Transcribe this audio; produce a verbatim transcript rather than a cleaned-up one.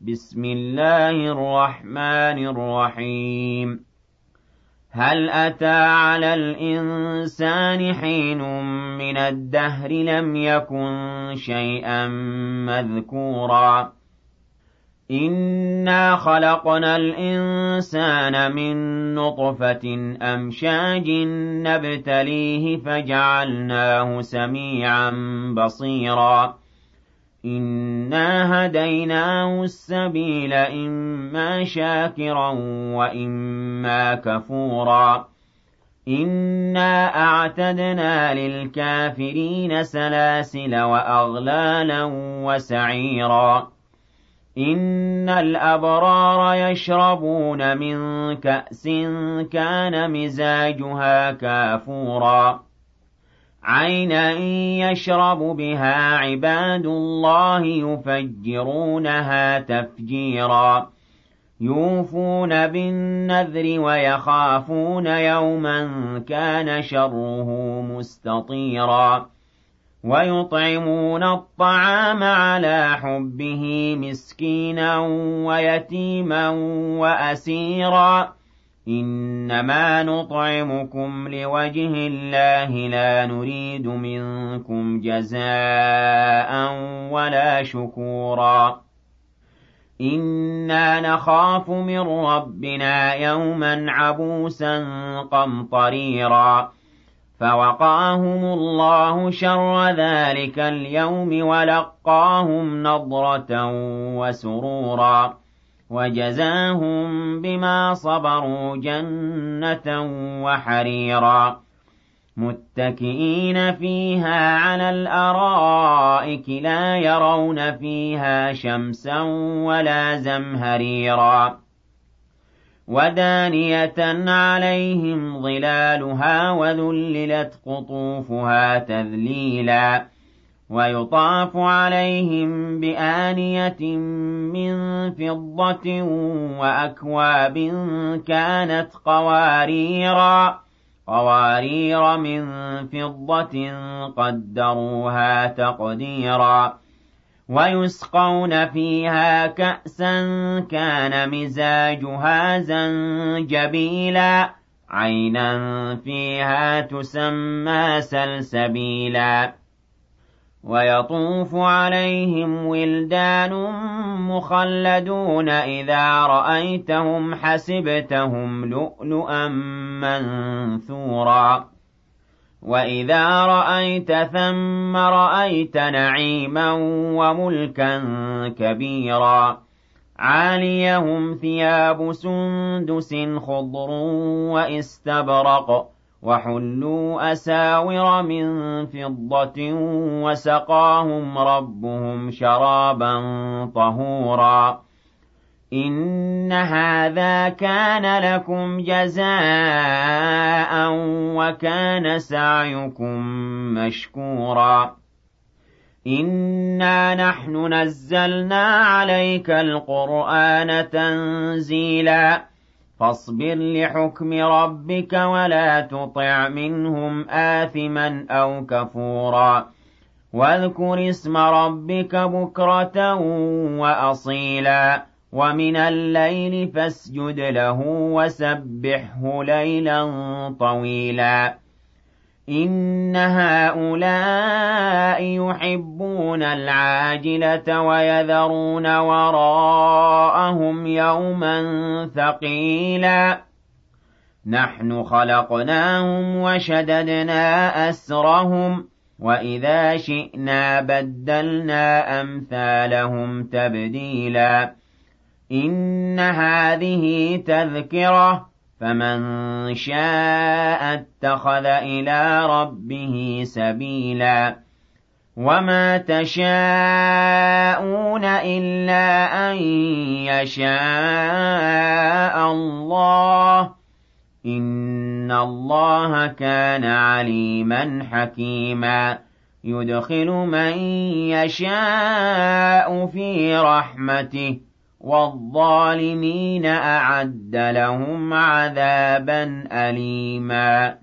بسم الله الرحمن الرحيم هل أتى على الإنسان حين من الدهر لم يكن شيئا مذكورا إنا خلقنا الإنسان من نطفة أمشاج نبتليه فجعلناه سميعا بصيرا إنا هديناه السبيل إما شاكرا وإما كفورا إنا أعتدنا للكافرين سلاسل وأغلالا وسعيرا إن الأبرار يشربون من كأس كان مزاجها كافورا عينا يشرب بها عباد الله يفجرونها تفجيرا يوفون بالنذر ويخافون يوما كان شره مستطيرا ويطعمون الطعام على حبه مسكينا ويتيما وأسيرا إنما نطعمكم لوجه الله لا نريد منكم جزاء ولا شكورا إنا نخاف من ربنا يوما عبوسا قمطريرا فوقاهم الله شر ذلك اليوم ولقاهم نضرة وسرورا وجزاهم بما صبروا جنة وحريرا متكئين فيها على الأرائك لا يرون فيها شمسا ولا زمهريرا ودانية عليهم ظلالها وذللت قطوفها تذليلا ويطاف عليهم بآنية من فضة وأكواب كانت قواريرا قوارير من فضة قدروها تقديرا ويسقون فيها كأسا كان مزاجها زنجبيلا عينا فيها تسمى سلسبيلا ويطوف عليهم ولدان مخلدون إذا رأيتهم حسبتهم لؤلؤا منثورا وإذا رأيت ثم رأيت نعيما وملكا كبيرا عاليهم ثياب سندس خضر وإستبرق وحلوا أساور من فضة وسقاهم ربهم شرابا طهورا إن هذا كان لكم جزاء وكان سعيكم مشكورا إنا نحن نزلنا عليك القرآن تنزيلا فاصبر لحكم ربك ولا تطع منهم آثما أو كفورا واذكر اسم ربك بكرة وأصيلا ومن الليل فاسجد له وسبحه ليلا طويلا إن هؤلاء يحبون العاجلة ويذرون وراءهم يوما ثقيلا نحن خلقناهم وشددنا أسرهم وإذا شئنا بدلنا أمثالهم تبديلا إن هذه تذكرة فمن شاء اتخذ إلى ربه سبيلا وما تشاءون إلا أن يشاء الله إن الله كان عليما حكيما يدخل من يشاء في رحمته والظالمين أعد لهم عذابا أليما